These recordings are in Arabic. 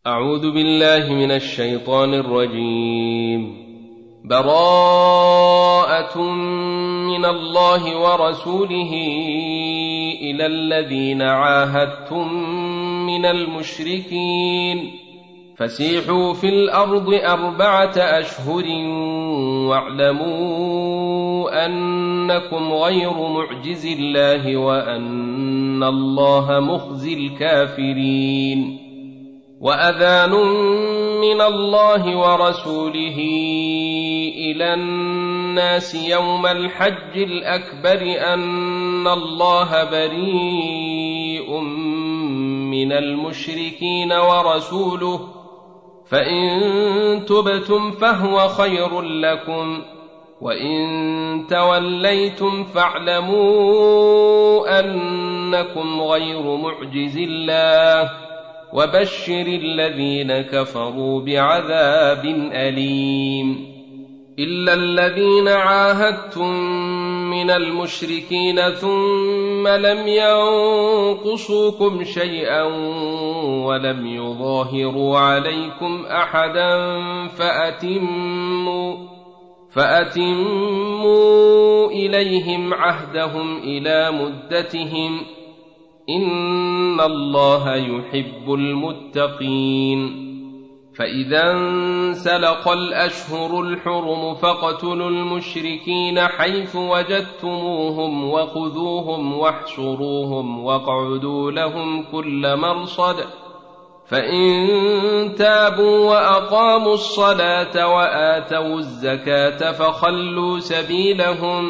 أعوذ بالله من الشيطان الرجيم. براءة من الله ورسوله إلى الذين عاهدتم من المشركين فسيحوا في الأرض 4 أشهر واعلموا أنكم غير معجز الله وأن الله مخزي الكافرين. وأذان من الله ورسوله إلى الناس يوم الحج الأكبر أن الله بريء من المشركين ورسوله فإن تبتم فهو خير لكم وإن توليتم فاعلموا أنكم غير معجز الله وبشر الذين كفروا بعذاب أليم. إلا الذين عاهدتم من المشركين ثم لم ينقصوكم شيئا ولم يظاهروا عليكم أحدا فأتموا إليهم عهدهم إلى مدتهم إن الله يحب المتقين. فإذا انسلخ الأشهر الحرم فاقتلوا المشركين حيث وجدتموهم وخذوهم واحصروهم واقعدوا لهم كل مرصد فإن تابوا وأقاموا الصلاة وآتوا الزكاة فخلوا سبيلهم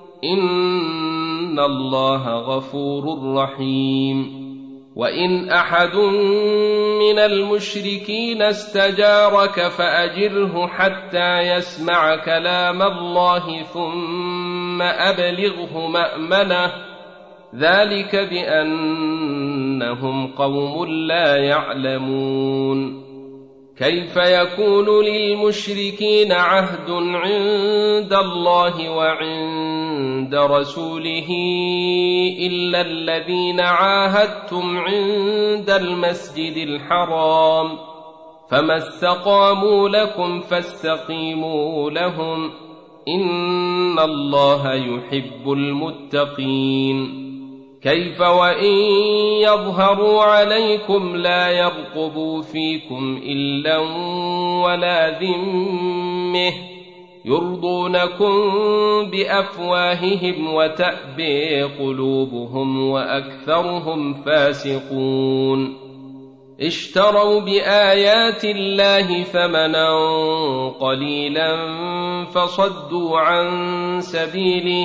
إن الله غفور رحيم. وإن أحد من المشركين استجارك فأجره حتى يسمع كلام الله ثم أبلغه مأمنه ذلك بأنهم قوم لا يعلمون. كيف يكون للمشركين عهد عند الله وعند رسوله إلا الذين عاهدتم عند المسجد الحرام فما استقاموا لكم فاستقيموا لهم إن الله يحب المتقين. كيف وإن يظهروا عليكم لا يرقبوا فيكم إلا ولا ذمة يرضونكم بأفواههم وتأبي قلوبهم وأكثرهم فاسقون. اشتروا بآيات الله ثمنا قليلا فصدوا عن سبيله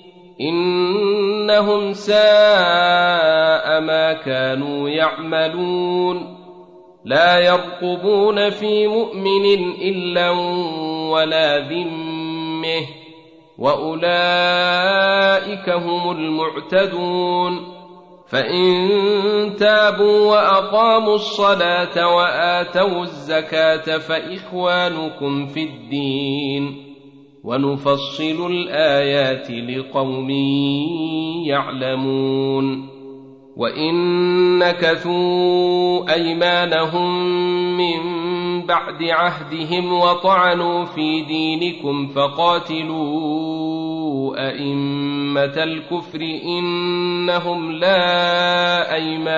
إنهم ساء ما كانوا يعملون. لا يرقبون في مؤمن إلا ولا ذمة وأولئك هم المعتدون. فإن تابوا وأقاموا الصلاة وآتوا الزكاة فإخوانكم في الدين ونفصل الآيات لقوم يعلمون. وإن نكثوا أيمانهم من بعد عهدهم وطعنوا في دينكم فقاتلوا أئمة الكفر إنهم لا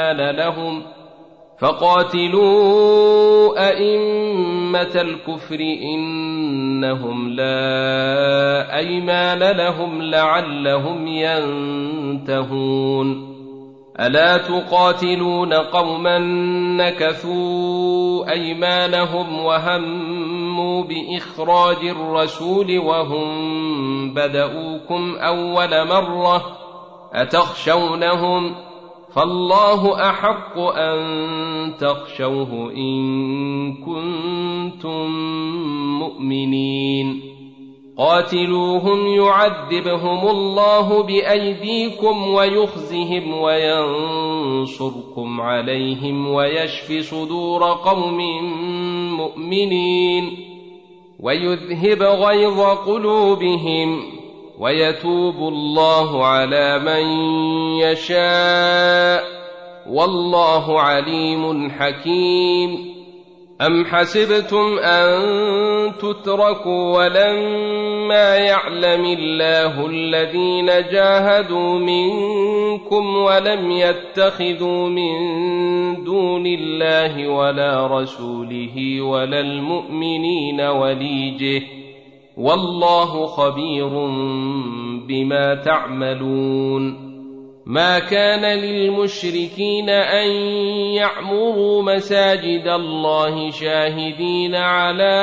أيمان لهم لعلهم ينتهون. ألا تقاتلون قوما نكثوا أيمانهم وهموا بإخراج الرسول وهم بدؤوكم أول مرة أتخشونهم فالله أحق أن تخشوه إن كنتم مؤمنين. قاتلوهم يعذبهم الله بأيديكم ويخزهم وينصركم عليهم ويشف صدور قوم مؤمنين ويذهب غيظ قلوبهم ويتوب الله على من يشاء والله عليم حكيم. أم حسبتم أن تتركوا ولما يعلم الله الذين جاهدوا منكم ولم يتخذوا من دون الله ولا رسوله ولا المؤمنين وليجه والله خبير بما تعملون ما كان للمشركين أن يعمروا مساجد الله شاهدين على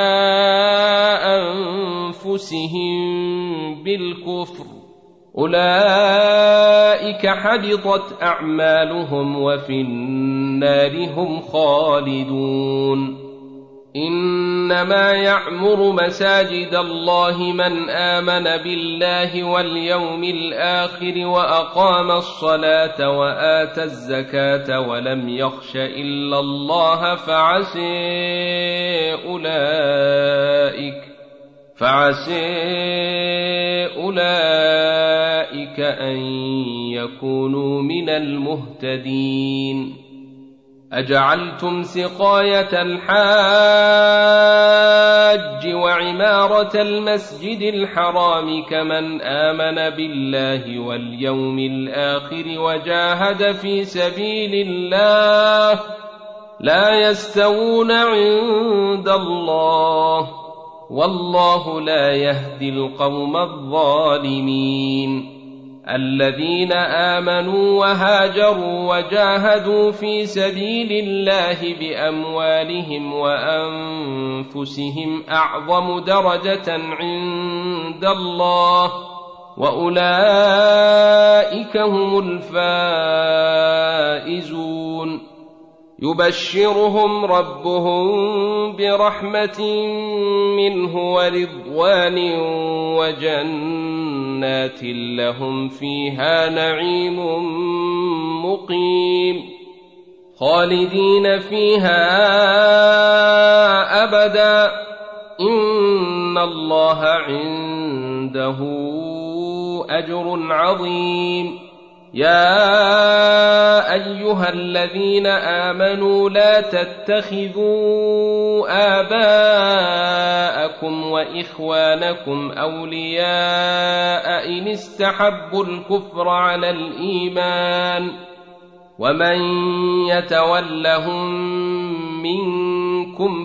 أنفسهم بالكفر أولئك حبطت أعمالهم وفي النار هم خالدون إنما يعمر مساجد الله من آمن بالله واليوم الآخر وأقام الصلاة وآتى الزكاة ولم يخش إلا الله فعسى أولئك أن يكونوا من المهتدين أجعلتم سقاية الحاج وعمارة المسجد الحرام كمن آمن بالله واليوم الآخر وجاهد في سبيل الله لا يستوون عند الله والله لا يهدي القوم الظالمين الذين آمنوا وهاجروا وجاهدوا في سبيل الله بأموالهم وأنفسهم أعظم درجة عند الله وأولئك هم الفائزون يبشرهم ربهم برحمة منه ورضوان وجنات لهم فيها نعيم مقيم خالدين فيها أبدا إن الله عنده أجر عظيم يا أيها الذين آمنوا لا تتخذوا آباءكم وإخوانكم أولياء إن استحبوا الكفر على الإيمان ومن يتولهم منكم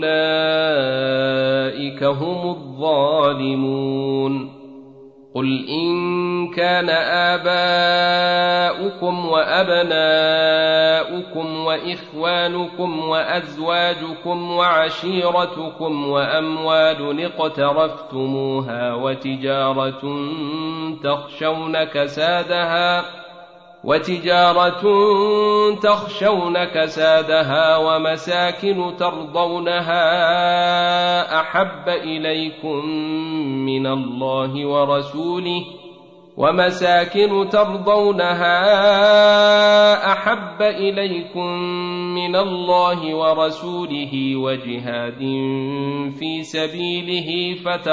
فأولئك هم الظالمون قل إن كان آباؤكم وأبناؤكم وإخوانكم وأزواجكم وعشيرتكم وأموال اقترفتموها وتجارة تخشون كسادها ومساكن ترضونها أحب إليكم من الله ورسوله وجهاد في سبيله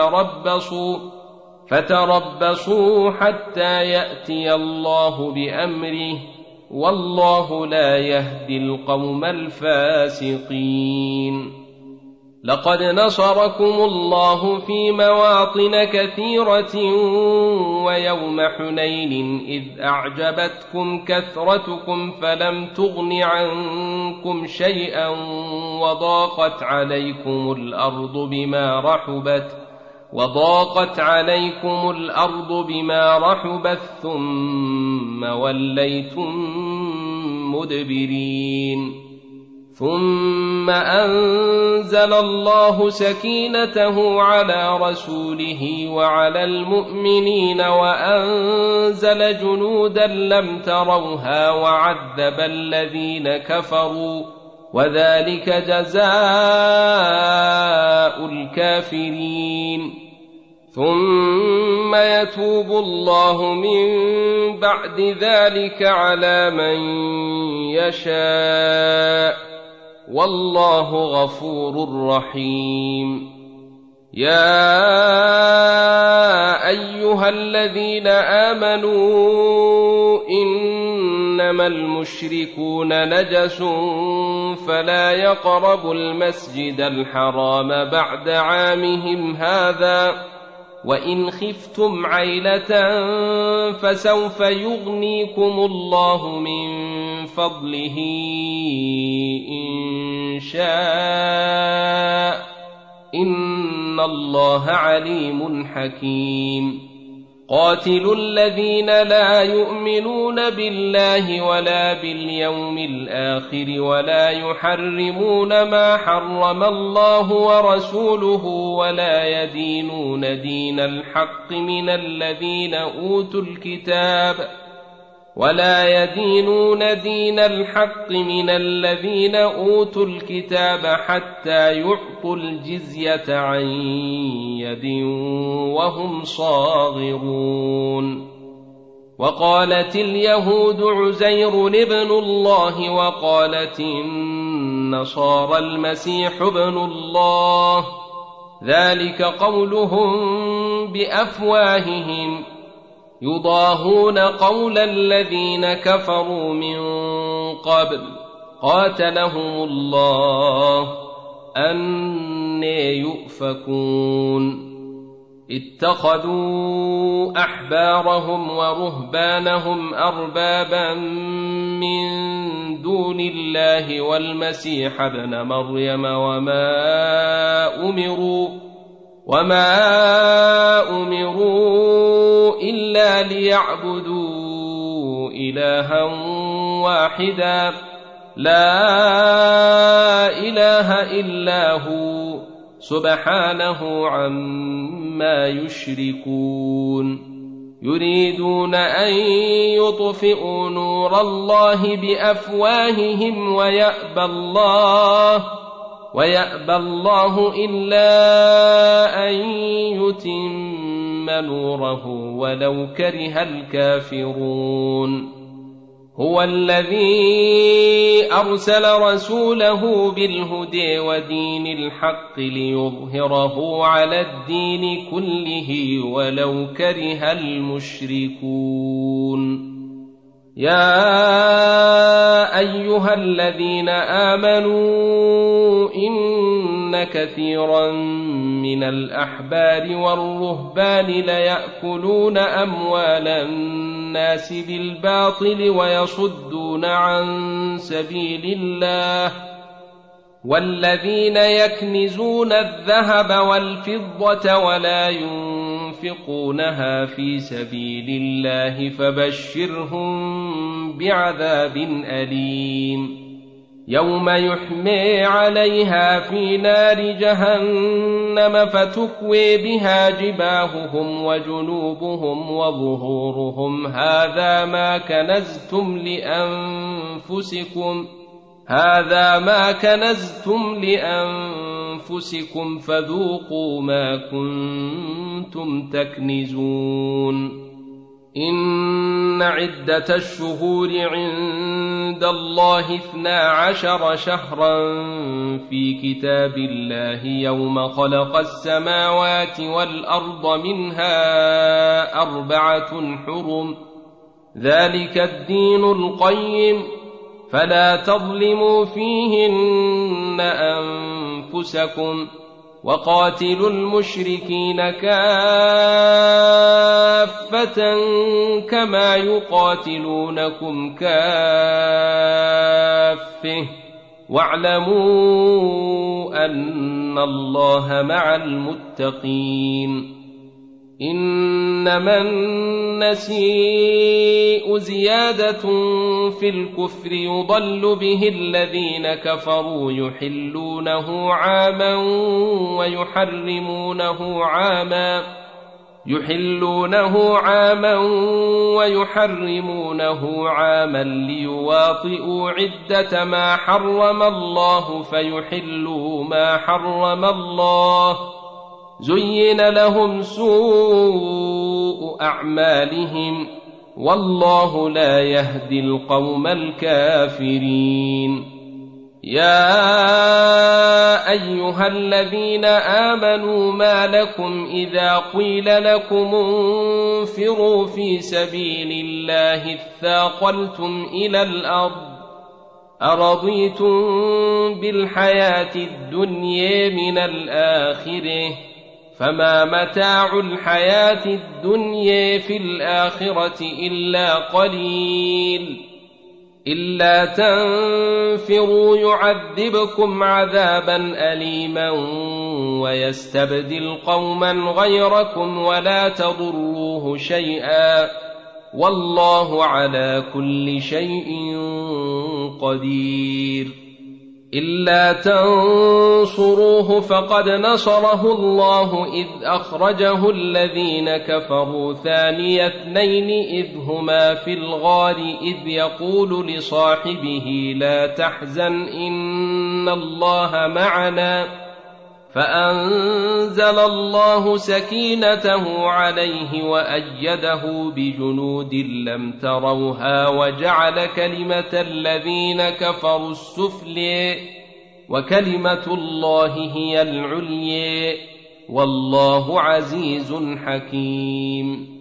فتربصوا حتى يأتي الله بأمره والله لا يهدي القوم الفاسقين لقد نصركم الله في مواطن كثيرة ويوم حنين إذ أعجبتكم كثرتكم فلم تغن عنكم شيئا وضاقت عليكم الأرض بما رحبت ثم وليتم مدبرين ثم أنزل الله سكينته على رسوله وعلى المؤمنين وأنزل جنودا لم تروها وعذب الذين كفروا وذلك جزاء الكافرين ثم يتوب الله من بعد ذلك على من يشاء والله غفور رحيم يا أيها الذين آمنوا إن إنما المشركون نجس فلا يقربوا المسجد الحرام بعد عامهم هذا وإن خفتم عيلة فسوف يغنيكم الله من فضله إن شاء إن الله عليم حكيم قاتلوا الذين لا يؤمنون بالله ولا باليوم الآخر ولا يحرمون ما حرم الله ورسوله ولا يدينون دين الحق من الذين أوتوا الكتاب حتى يعطوا الجزية عن يد وهم صاغرون وقالت اليهود عزير ابن الله وقالت النصارى المسيح ابن الله ذلك قولهم بأفواههم يضاهون قول الذين كفروا من قبل قاتلهم الله أنى يؤفكون اتخذوا أحبارهم ورهبانهم أربابا من دون الله والمسيح ابن مريم وما أمروا إلا ليعبدوا إلها واحدا لا إله إلا هو سبحانه عما يشركون يريدون أن يطفئوا نور الله بأفواههم ويأبى الله إلا أن يتم نوره ولو كره الكافرون هو الذي أرسل رسوله بالهدى ودين الحق ليظهره على الدين كله ولو كره المشركون يا أيها الذين آمنوا إن كثيرا من الأحبار والرهبان ليأكلون أموال الناس بالباطل ويصدون عن سبيل الله والذين يكنزون الذهب والفضة ولا ينفقونها في سبيل الله فبشرهم بعذاب أليم يوم يحمى عليها في نار جهنم فتكوي بها جباههم وجنوبهم وظهورهم هذا ما كنزتم لأنفسكم فذوقوا ما كنتم تكنزون إن عدة الشهور عند الله 12 شهرا في كتاب الله يوم خلق السماوات والأرض منها 4 حرم ذلك الدين القيم فلا تظلموا فيهن أنفسكم وقاتلوا المشركين كافة كما يقاتلونكم كافة واعلموا أن الله مع المتقين إنما النسيء زيادة في الكفر يضل به الذين كفروا يحلونه عاما ويحرمونه عاما ليواطئوا عدة ما حرم الله فيحلوا ما حرم الله زين لهم سوء أعمالهم والله لا يهدي القوم الكافرين يا أيها الذين آمنوا ما لكم إذا قيل لكم انفروا في سبيل الله اثاقلتم إلى الأرض أرضيتم بالحياة الدنيا من الآخرة فما متاع الحياة الدنيا في الآخرة إلا قليل إلا تنفروا يعذبكم عذابا أليما ويستبدل قوما غيركم ولا تضروه شيئا والله على كل شيء قدير إلا تنصروه فقد نصره الله إذ أخرجه الذين كفروا ثاني اثنين إذ هما في الغار إذ يقول لصاحبه لا تحزن إن الله معنا فأنزل الله سكينته عليه وأيده بجنود لم تروها وجعل كلمة الذين كفروا السفلى وكلمة الله هي العليا والله عزيز حكيم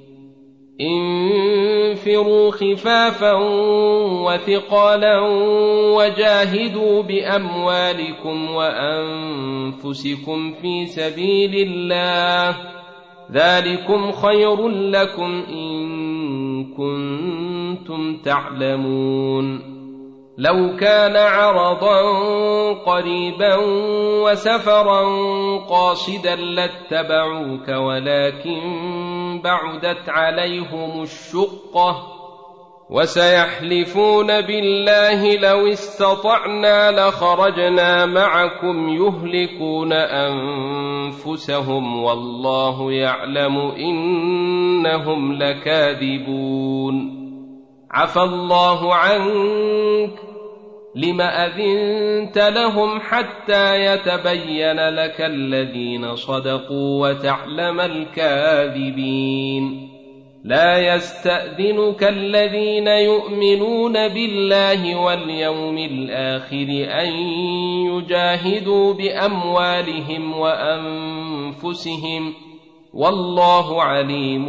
انفروا خفافا وثقالا وجاهدوا بأموالكم وأنفسكم في سبيل الله ذلكم خير لكم إن كنتم تعلمون لو كان عرضا قريبا وسفرا قاصدا لاتبعوك ولكن بعدت عليهم الشقة وسيحلفون بالله لو استطعنا لخرجنا معكم يهلكون أنفسهم والله يعلم إنهم لكاذبون عفى الله عنك لم أذنت لهم حتى يتبين لك الذين صدقوا وتعلم الكاذبين لا يستأذنك الذين يؤمنون بالله واليوم الآخر أن يجاهدوا بأموالهم وأنفسهم والله عليم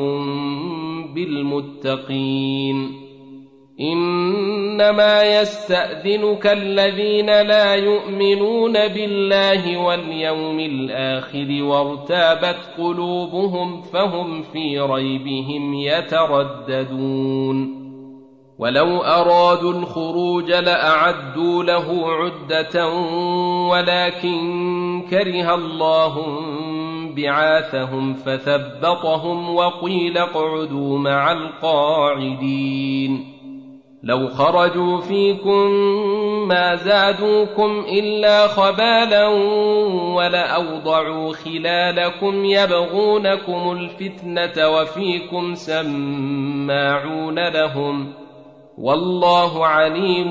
بالمتقين إنما يستأذنك الذين لا يؤمنون بالله واليوم الآخر وارتابت قلوبهم فهم في ريبهم يترددون ولو أرادوا الخروج لأعدوا له عدة ولكن كره الله بعاثهم فثبطهم وقيل اقعدوا مع القاعدين لو خرجوا فيكم ما زادوكم إلا خبالا ولأوضعوا خلالكم يبغونكم الفتنة وفيكم سماعون لهم والله عليم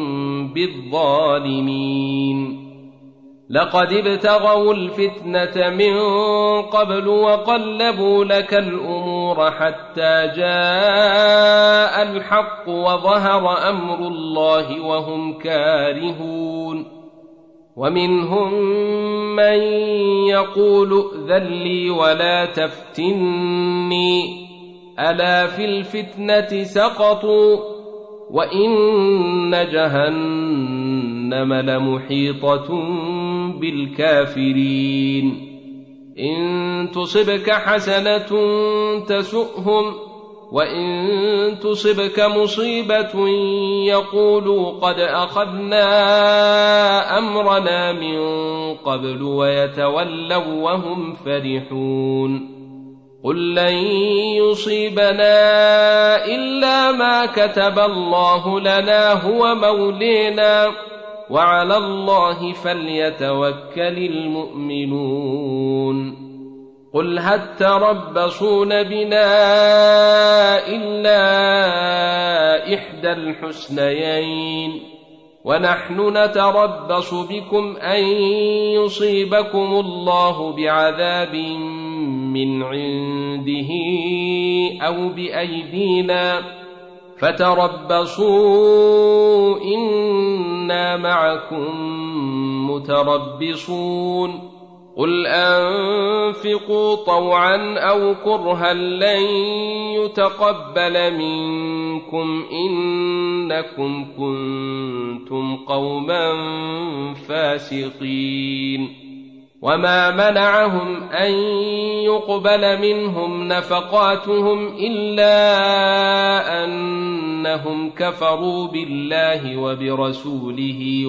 بالظالمين لقد ابتغوا الفتنة من قبل وقلبوا لك الأمور حتى جاء الحق وظهر أمر الله وهم كارهون ومنهم من يقول ائذن لي ولا تفتني ألا في الفتنة سقطوا وإن جهنم لمحيطة بالكافرين إن تصبك حسنة تسؤهم وإن تصبك مصيبة يقولوا قد أخذنا أمرنا من قبل ويتولوا وهم فرحون قل لن يصيبنا إلا ما كتب الله لنا هو مولينا وعلى الله فليتوكل المؤمنون قل هل تربصون بنا إلا إحدى الحسنيين ونحن نتربص بكم أن يصيبكم الله بعذاب من عنده أو بأيدينا فتربصوا إنا معكم متربصون قل أنفقوا طوعا أو كرها لن يتقبل منكم إنكم كنتم قوما فاسقين وما منعهم أن يقبل منهم نفقاتهم إلا أنهم كفروا بالله وبرسوله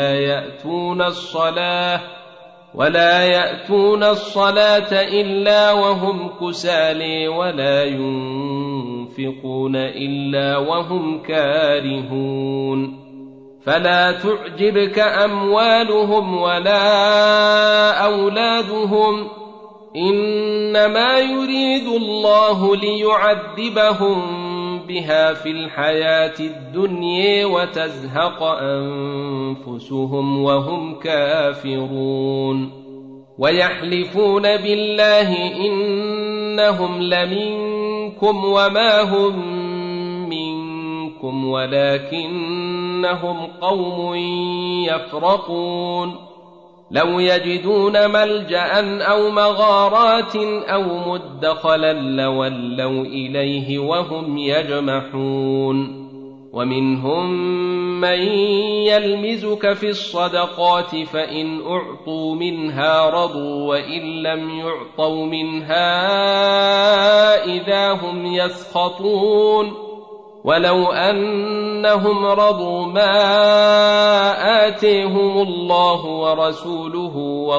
ولا يأتون الصلاة إلا وهم كسالى ولا ينفقون إلا وهم كارهون فلا تعجبك أموالهم ولا أولادهم إنما يريد الله ليعذبهم بها في الحياة الدنيا وتزهق أنفسهم وهم كافرون ويحلفون بالله إنهم لمنكم وما هم منكم ولكنهم قوم يفرقون لو يجدون ملجأ أو مغارات أو مدخلا لولوا إليه وهم يجمحون ومنهم من يلمزك في الصدقات فإن أعطوا منها رضوا وإن لم يعطوا منها إذا هم يسخطون ولو أنهم رضوا ما آتيهم الله ورسوله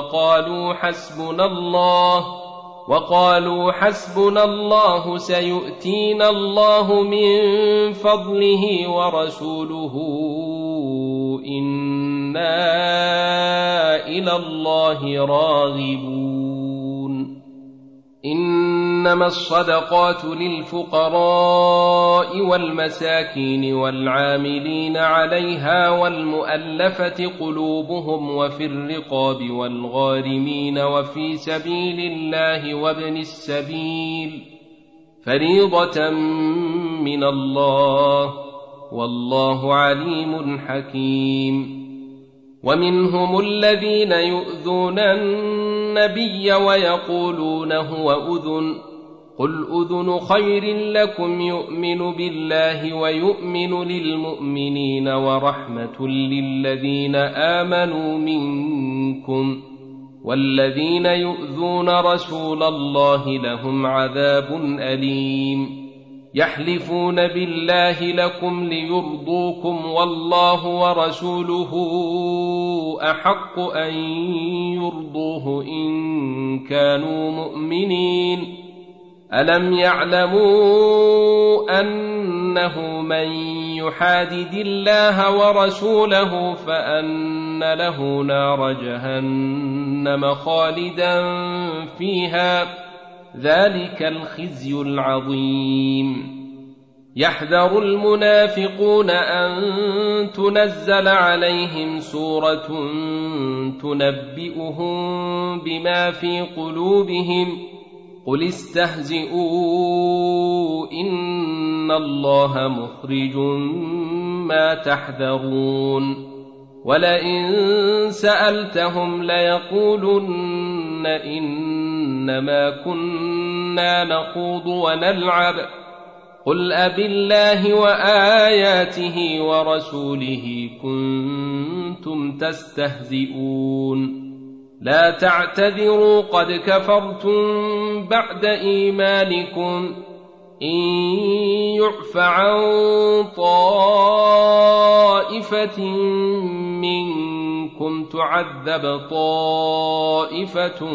وقالوا حسبنا الله سيؤتينا الله من فضله ورسوله إنا إلى الله راغبون إنما الصدقات للفقراء والمساكين والعاملين عليها والمؤلفة قلوبهم وفي الرقاب والغارمين وفي سبيل الله وابن السبيل فريضة من الله والله عليم حكيم ومنهم الذين يؤذون النبي ويقولون هو أذن قل أذن خير لكم يؤمن بالله ويؤمن للمؤمنين ورحمة للذين آمنوا منكم والذين يؤذون رسول الله لهم عذاب أليم يحلفون بالله لكم ليرضوكم والله ورسوله أحق أن يرضوه إن كانوا مؤمنين ألم يعلموا أنه من يحادد الله ورسوله فأن له نار جهنم خالدا فيها ذلك الخزي العظيم يحذر المنافقون أن تنزل عليهم سورة تنبئهم بما في قلوبهم قل استهزئوا إن الله مخرج ما تحذرون ولئن سألتهم ليقولن إنما كنا نخوض ونلعب قل أبالله وآياته ورسوله كنتم تستهزئون لا تعتذروا قد كفرتم بعد إيمانكم إن يعف عن طائفة منكم تعذب طائفة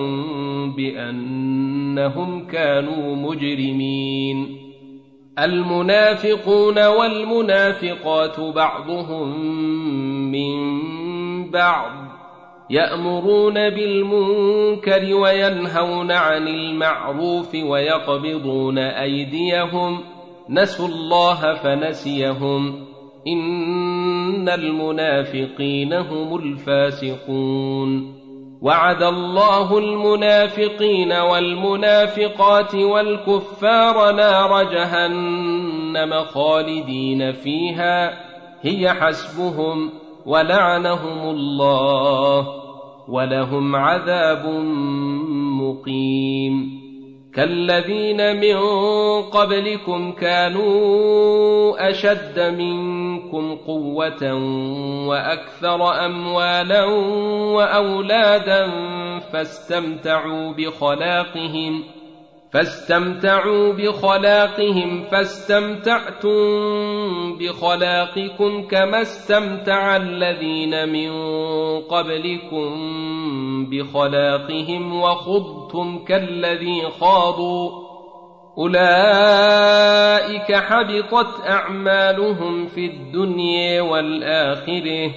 بأنهم كانوا مجرمين المنافقون والمنافقات بعضهم من بعض يأمرون بالمنكر وينهون عن المعروف ويقبضون أيديهم نسوا الله فنسيهم إن المنافقين هم الفاسقون وعد الله المنافقين والمنافقات والكفار نار جهنم خالدين فيها هي حسبهم ولعنهم الله ولهم عذاب مقيم. كالذين من قبلكم كانوا أشد منكم قوة وأكثر أموالا وأولادا فاستمتعوا بخلاقهم فاستمتعتم بخلاقكم كما استمتع الذين من قبلكم بخلاقهم وخضتم كالذي خاضوا أولئك حبطت أعمالهم في الدنيا والآخرة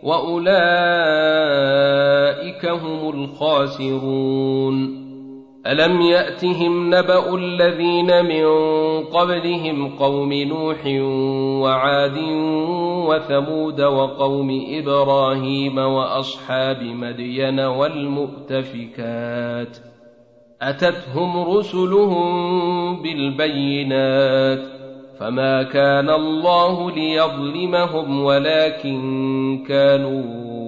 وأولئك هم الخاسرون. ألم يأتهم نبأ الذين من قبلهم قوم نوح وعاد وثمود وقوم إبراهيم وأصحاب مدين والمؤتفكات أتتهم رسلهم بالبينات فما كان الله ليظلمهم ولكن كانوا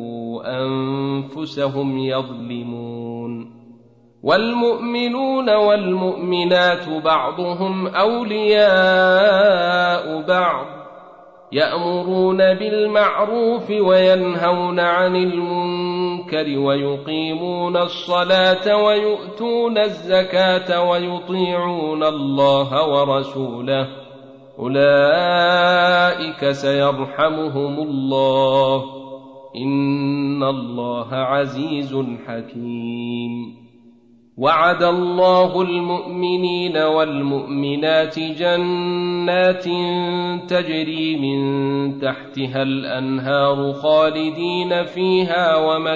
أنفسهم يظلمون. والمؤمنون والمؤمنات بعضهم أولياء بعض يأمرون بالمعروف وينهون عن المنكر ويقيمون الصلاة ويؤتون الزكاة ويطيعون الله ورسوله أولئك سيرحمهم الله إن الله عزيز حكيم. وعد الله المؤمنين والمؤمنات جنات تجري من تحتها الأنهار خالدين فيها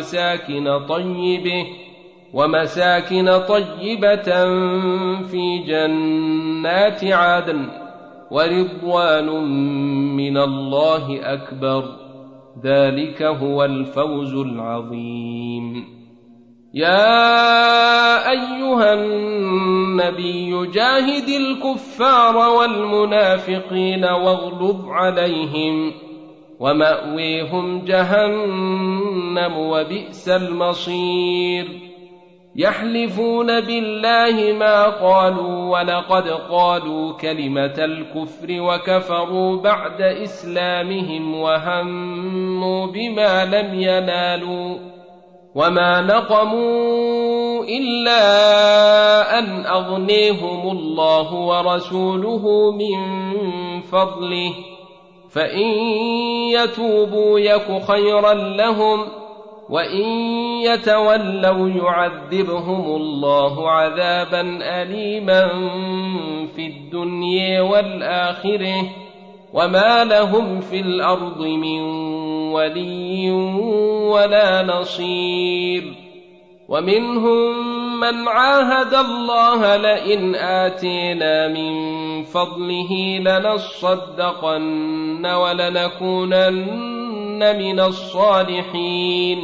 ومساكن طيبة في جنات عدن ورضوان من الله أكبر ذلك هو الفوز العظيم. يا أيها النبي جاهد الكفار والمنافقين واغلظ عليهم ومأويهم جهنم وبئس المصير. يحلفون بالله ما قالوا ولقد قالوا كلمة الكفر وكفروا بعد إسلامهم وهموا بما لم ينالوا وما نقموا إلا أن أغنيهم الله ورسوله من فضله فإن يتوبوا يك خيرا لهم وإن يتولوا يعذبهم الله عذابا أليما في الدنيا والآخرة وما لهم في الأرض من ولي ولا نصير. ومنهم من عاهد الله لئن آتينا من فضله لنصدقن ولنكونن من الصالحين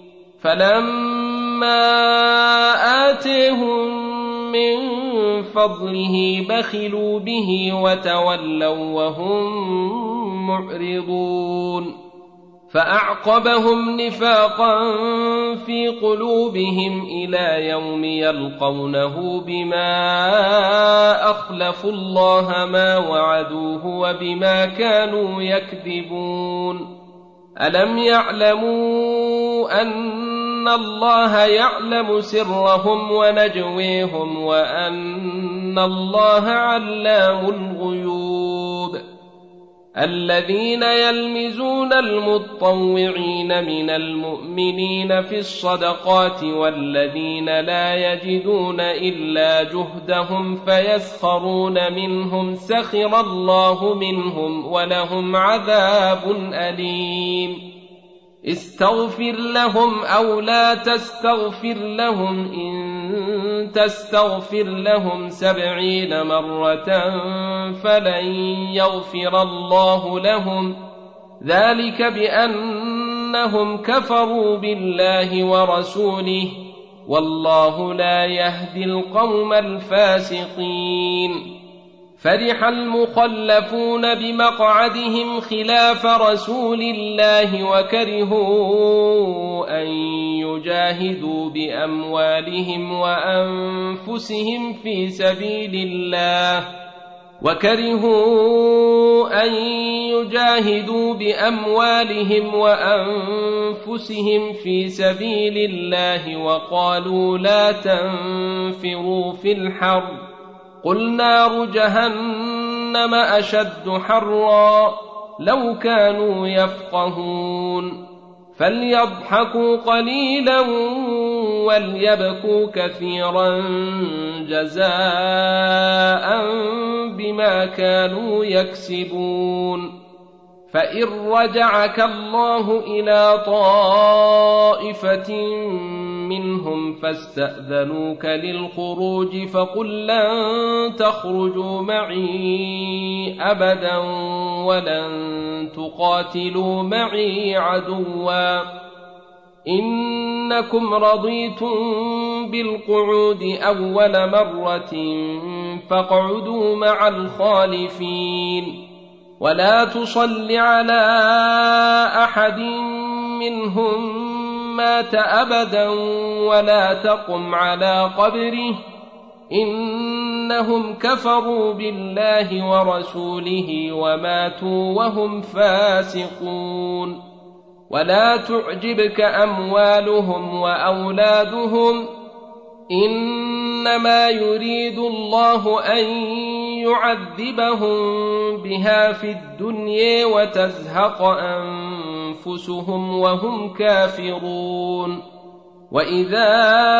فلما آتيهم من فضله بخلوا به وتولوا وهم معرضون. فأعقبهم نفاقا في قلوبهم إلى يوم يلقونه بما أخلفوا الله ما وعدوه وبما كانوا يكذبون. ألم يعلموا أن الله يعلم سرهم ونجويهم وأن الله علام الغيوب. الذين يلمزون المطوعين من المؤمنين في الصدقات والذين لا يجدون إلا جهدهم فيسخرون منهم سخر الله منهم ولهم عذاب أليم. استغفر لهم أو لا تستغفر لهم إن تستغفر لهم 70 مرة فلن يغفر الله لهم ذلك بأنهم كفروا بالله ورسوله والله لا يهدي القوم الفاسقين. فرح المخلفون بمقعدهم خلاف رسول الله وكرهوا أن يجاهدوا بأموالهم وأنفسهم في سبيل الله وقالوا لا تنفروا في الحر قل نار جهنم أشد حرا لو كانوا يفقهون فليضحكوا قليلا وليبكوا كثيرا جزاء بما كانوا يكسبون فإن رجعك الله إلى طائفة منهم فاستأذنوك للخروج فقل لن تخرجوا معي أبدا ولن تقاتلوا معي عدوا إنكم رضيتم بالقعود أول مرة فاقعدوا مع الخالفين ولا تصل على أحد منهم مات أبدا ولا تقم على قبره إنهم كفروا بالله ورسوله وماتوا وهم فاسقون ولا تعجبك أموالهم وأولادهم إنما يريد الله أن يعذبهم بها في الدنيا وتزهق أنفسهم وهم كافرون وإذا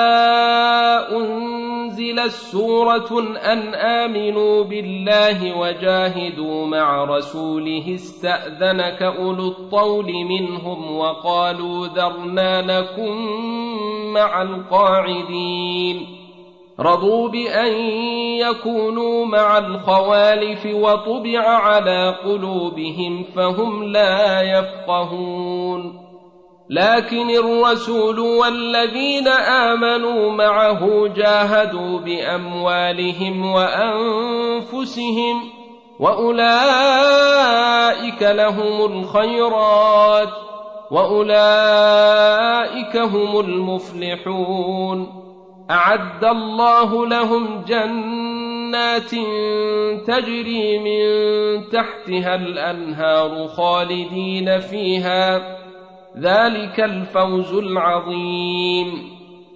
أنزلت سورة أن آمنوا بالله وجاهدوا مع رسوله استأذنك أولو الطول منهم وقالوا ذرنا نكن مع القاعدين رضوا بأن يكونوا مع الخوالف وطبع على قلوبهم فهم لا يفقهون لكن الرسول والذين آمنوا معه جاهدوا بأموالهم وأنفسهم وأولئك لهم الخيرات وأولئك هم المفلحون أعد الله لهم جنات تجري من تحتها الأنهار خالدين فيها ذلك الفوز العظيم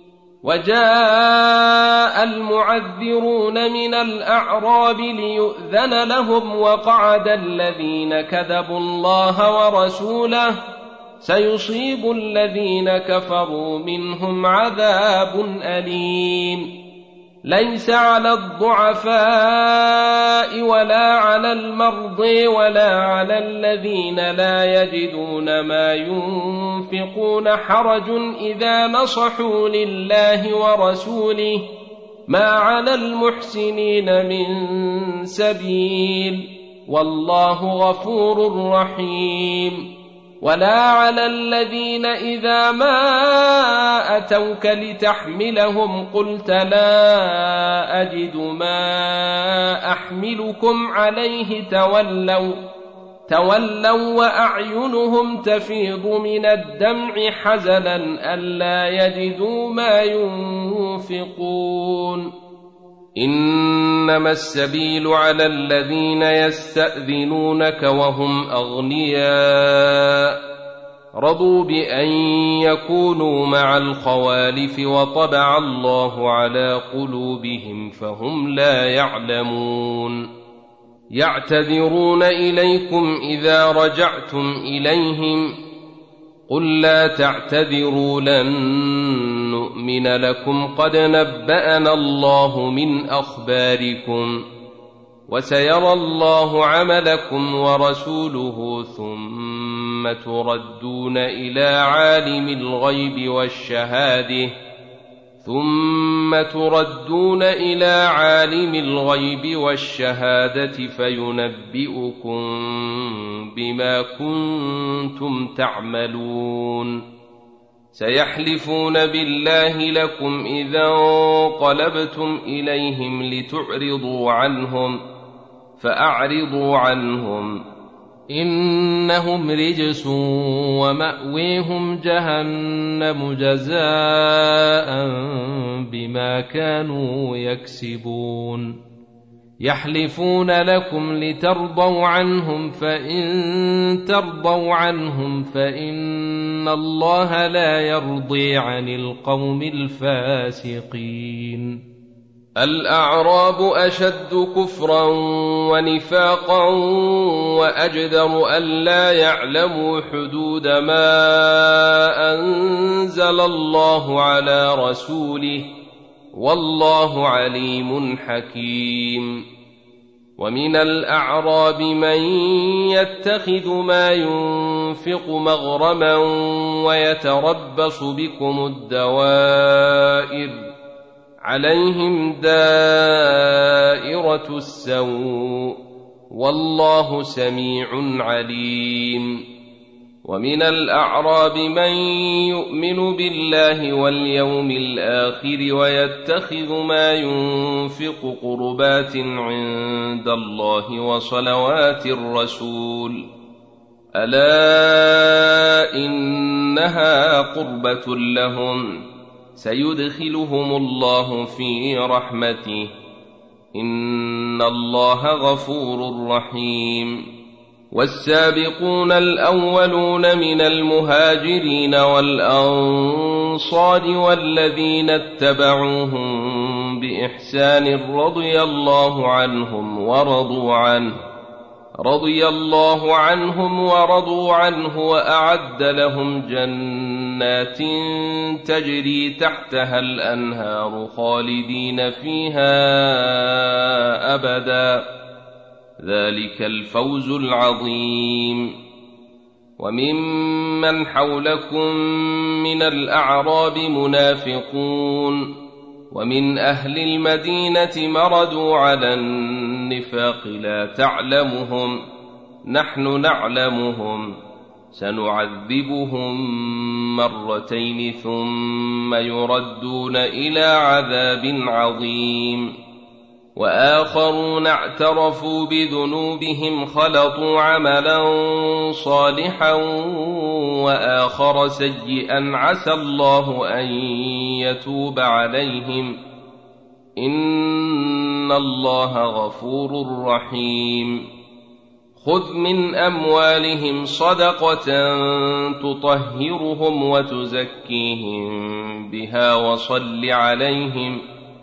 وجاء المعذرون من الأعراب ليؤذن لهم وقعد الذين كذبوا الله ورسوله سيصيب الذين كفروا منهم عذاب أليم ليس على الضعفاء ولا على المرضى ولا على الذين لا يجدون ما ينفقون حرج إذا نصحوا لله ورسوله ما على المحسنين من سبيل والله غفور رحيم ولا على الذين إذا ما أتوك لتحملهم قلت لا أجد ما أحملكم عليه تولوا وأعينهم تفيض من الدمع حزنا ألا يجدوا ما ينفقون إنما السبيل على الذين يستأذنونك وهم أغنياء رضوا بأن يكونوا مع الخوالف وطبع الله على قلوبهم فهم لا يعلمون يعتذرون إليكم إذا رجعتم إليهم قل لا تعتذروا لن نؤمن لكم قد نبأنا الله من أخباركم وسيرى الله عملكم ورسوله ثم تردون إلى عالم الغيب والشهادة فينبئكم بما كنتم تعملون سيحلفون بالله لكم إذا انقلبتم إليهم لتعرضوا عنهم فأعرضوا عنهم إنهم رجس ومأويهم جهنم جزاء بما كانوا يكسبون يحلفون لكم لترضوا عنهم فإن ترضوا عنهم فإن الله لا يرضي عن القوم الفاسقين. الأعراب أشد كفرا ونفاقا وأجدر ألا يعلموا حدود ما أنزل الله على رسوله والله عليم حكيم. ومن الأعراب من يتخذ ما ينفق مغرما ويتربص بكم الدوائر عليهم دائرة السوء والله سميع عليم. ومن الأعراب من يؤمن بالله واليوم الآخر ويتخذ ما ينفق قربات عند الله وصلوات الرسول ألا إنها قربة لهم سيدخلهم الله في رحمته إن الله غفور رحيم. والسابقون الأولون من المهاجرين والأنصار والذين اتبعوهم بإحسان رضي الله عنهم ورضوا عنه وأعد لهم جنات تجري تحتها الأنهار خالدين فيها أبدا ذلك الفوز العظيم. وممن حولكم من الأعراب منافقون ومن أهل المدينة مردوا على النفاق لا تعلمهم نحن نعلمهم سنعذبهم مرتين ثم يردون إلى عذاب عظيم. وآخرون اعترفوا بذنوبهم خلطوا عملا صالحا وآخر سيئا عسى الله أن يتوب عليهم إن الله غفور رحيم. خذ من أموالهم صدقة تطهرهم وتزكيهم بها وصل عليهم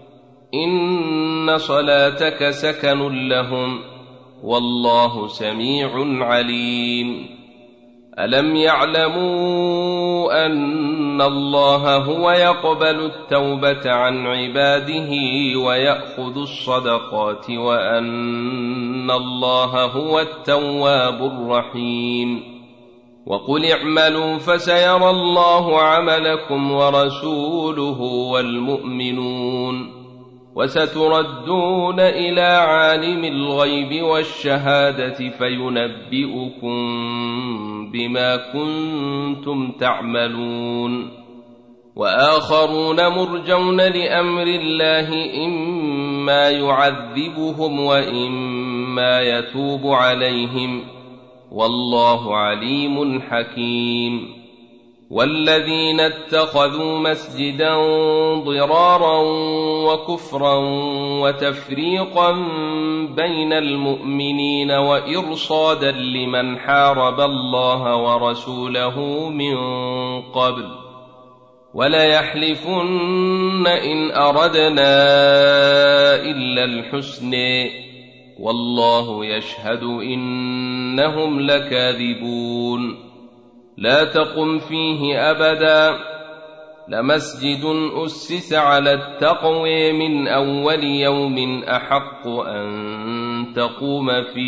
إن صلاتك سكن لهم والله سميع عليم. ألم يعلموا أن الله هو يقبل التوبة عن عباده ويأخذ الصدقات وأن الله هو التواب الرحيم. وقل اعملوا فسيرى الله عملكم ورسوله والمؤمنون وستردون إلى عالم الغيب والشهادة فينبئكم بما كنتم تعملون. وآخرون مرجون لأمر الله إما يعذبهم وإما يتوب عليهم والله عليم حكيم. والذين اتخذوا مسجدا ضرارا وكفرا وتفريقا بين المؤمنين وإرصادا لمن حارب الله ورسوله من قبل وليحلفن إن أردنا إلا الحسن والله يشهد إنهم لكاذبون. لا تقم فيه أبدا لمسجد أسس على التقوى من أول يوم أحق أن تقوم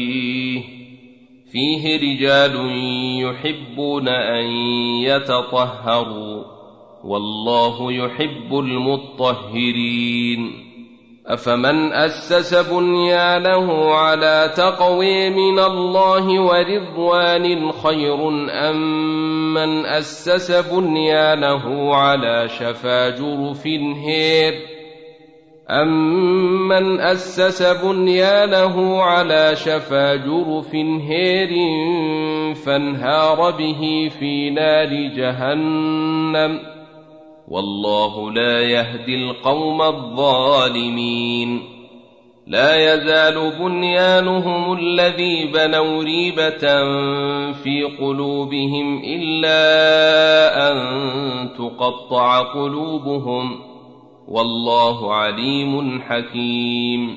فيه رجال يحبون أن يتطهروا والله يحب المطهرين. أفمن أسس بنيانه على تقوى من الله ورضوان خير أم من أسس بنيانه على شفا جرف هير أمن أسس بنيانه على شفا جرف هير فانهار به في نار جهنم والله لا يهدي القوم الظالمين لا يزال بنيانهم الذي بنوا ريبة في قلوبهم إلا أن تقطع قلوبهم والله عليم حكيم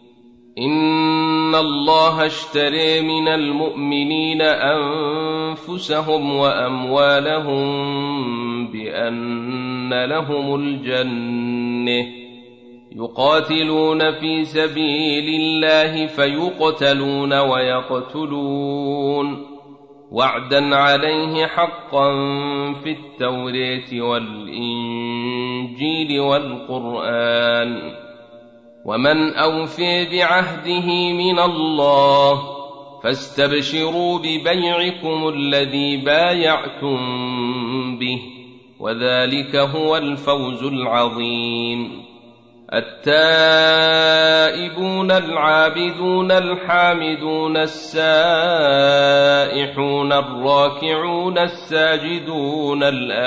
إن الله اشترى من المؤمنين أنفسهم وأموالهم بأن لهم الجنة يقاتلون في سبيل الله فيقتلون ويقتلون وعدا عليه حقا في التوراة والإنجيل والقرآن ومن أوفي بعهده من الله فاستبشروا ببيعكم الذي بايعتم به وذلك هو الفوز العظيم التائبون العابدون الحامدون السائحون الراكعون الساجدون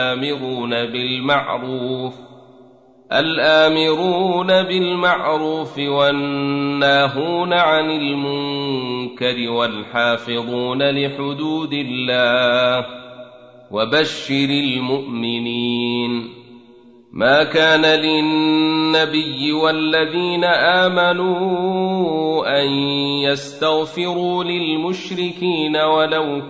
الآمرون بالمعروف والناهون عن المنكر والحافظون لحدود الله وبشر المؤمنين ما كان للنبي والذين آمنوا أن يستغفروا للمشركين ولو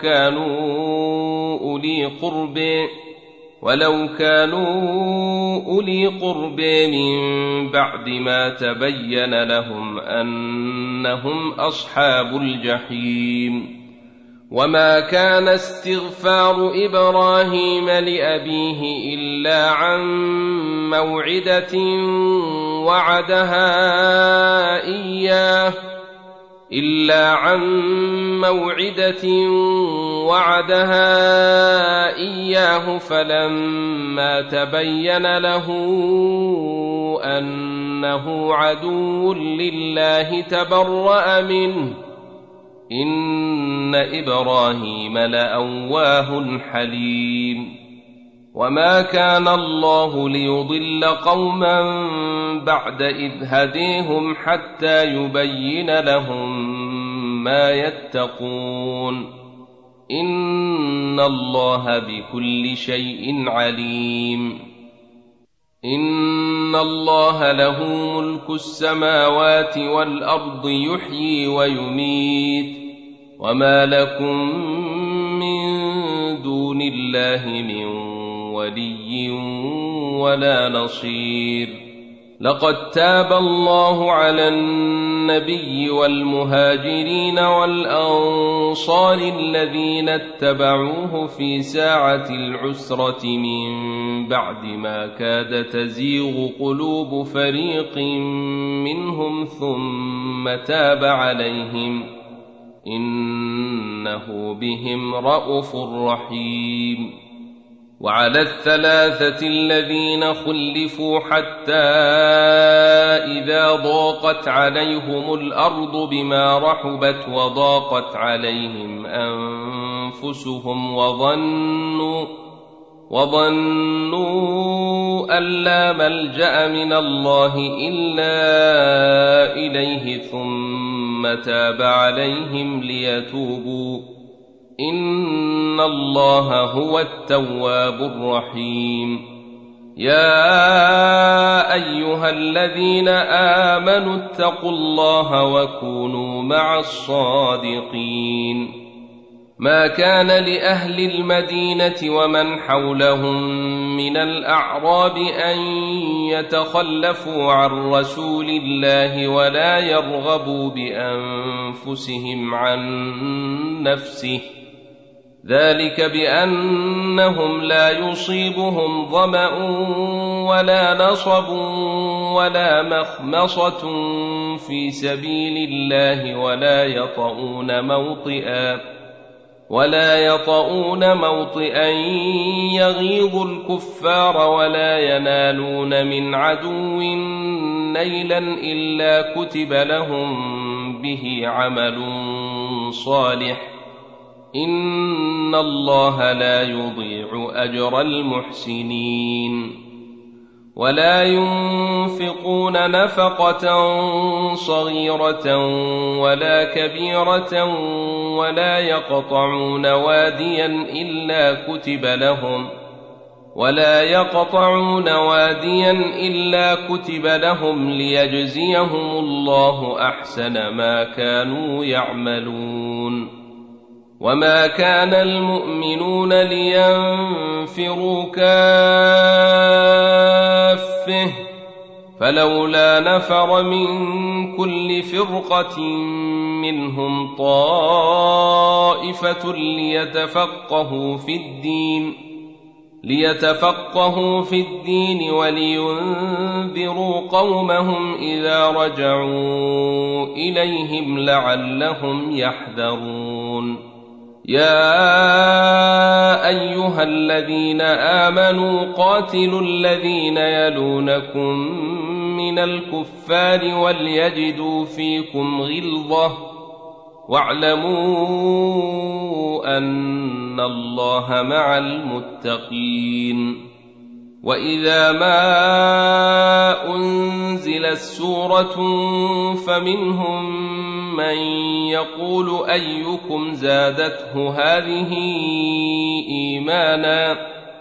كانوا أولي قرب من بعد ما تبين لهم أنهم أصحاب الجحيم وما كان استغفار إبراهيم لأبيه إلا عن موعدة وعدها إياه فلما تبين له أنه عدو لله تبرأ منه إن إبراهيم لأواه حليم وما كان الله ليضل قوما بعد إذ هديهم حتى يبين لهم ما يتقون إن الله بكل شيء عليم إن الله له ملك السماوات والأرض يحيي ويميت وما لكم من دون الله من ولي ولا نصير لقد تاب الله على النبي والمهاجرين والأنصار الذين اتبعوه في ساعة العسرة من بعد ما كاد تزيغ قلوب فريق منهم ثم تاب عليهم إنه بهم رءوف رحيم وعلى الثلاثة الذين خلفوا حتى إذا ضاقت عليهم الأرض بما رحبت وضاقت عليهم أنفسهم وظنوا أن لا ملجأ من الله إلا إليه ثم تاب عليهم ليتوبوا إن الله هو التواب الرحيم يا أيها الذين آمنوا اتقوا الله وكونوا مع الصادقين ما كان لأهل المدينة ومن حولهم من الأعراب أن يتخلفوا عن رسول الله ولا يرغبوا بأنفسهم عن نفسه ذلك بأنهم لا يصيبهم ظمأ ولا نصب ولا مخمصة في سبيل الله ولا يطؤون موطئا يغيظ الكفار ولا ينالون من عدو نيلا إلا كتب لهم به عمل صالح إن الله لا يضيع أجر المحسنين ولا ينفقون نفقة صغيرة ولا كبيرة ولا يقطعون واديا إلا كتب لهم ليجزيهم الله أحسن ما كانوا يعملون وما كان المؤمنون لينفروا كافة فلولا نفر من كل فرقة منهم طائفة ليتفقهوا في الدين ولينذروا قومهم إذا رجعوا إليهم لعلهم يحذرون يا أيها الذين آمنوا قاتلوا الذين يلونكم من الكفار وليجدوا فيكم غلظة واعلموا أن الله مع المتقين وإذا ما أنزلت سورة فمنهم من يقول أيكم زادته هذه إيمانا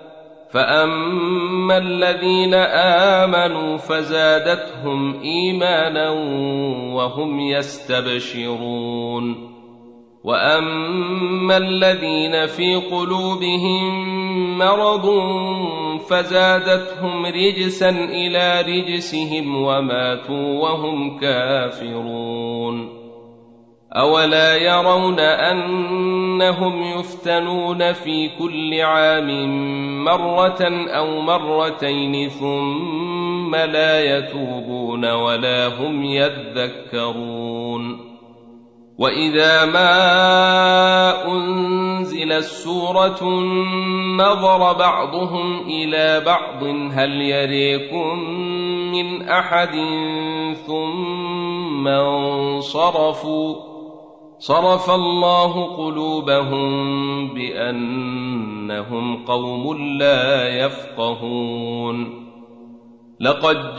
فأما الذين آمنوا فزادتهم إيمانا وهم يستبشرون وأما الذين في قلوبهم مرض فزادتهم رجسا إلى رجسهم وماتوا وهم كافرون أولا يرون أنهم يفتنون في كل عام مرة أو مرتين ثم لا يتوبون ولا هم يذكرون وإذا ما أنزلت سورة نظر بعضهم إلى بعض هل يريكم من أحد ثم انصرفوا صرف الله قلوبهم بأنهم قوم لا يفقهون لقد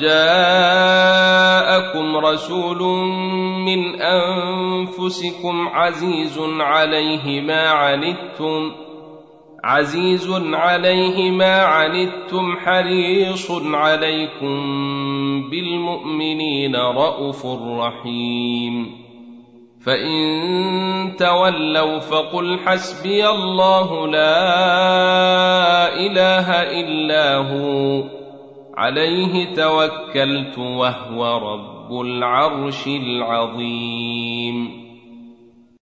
جاءكم رسول من أنفسكم عزيز عليه ما عنتم حريص عليكم بالمؤمنين رءوف رحيم فإن تولوا فقل حسبي الله لا إله إلا هو عليه توكلت وهو رب العرش العظيم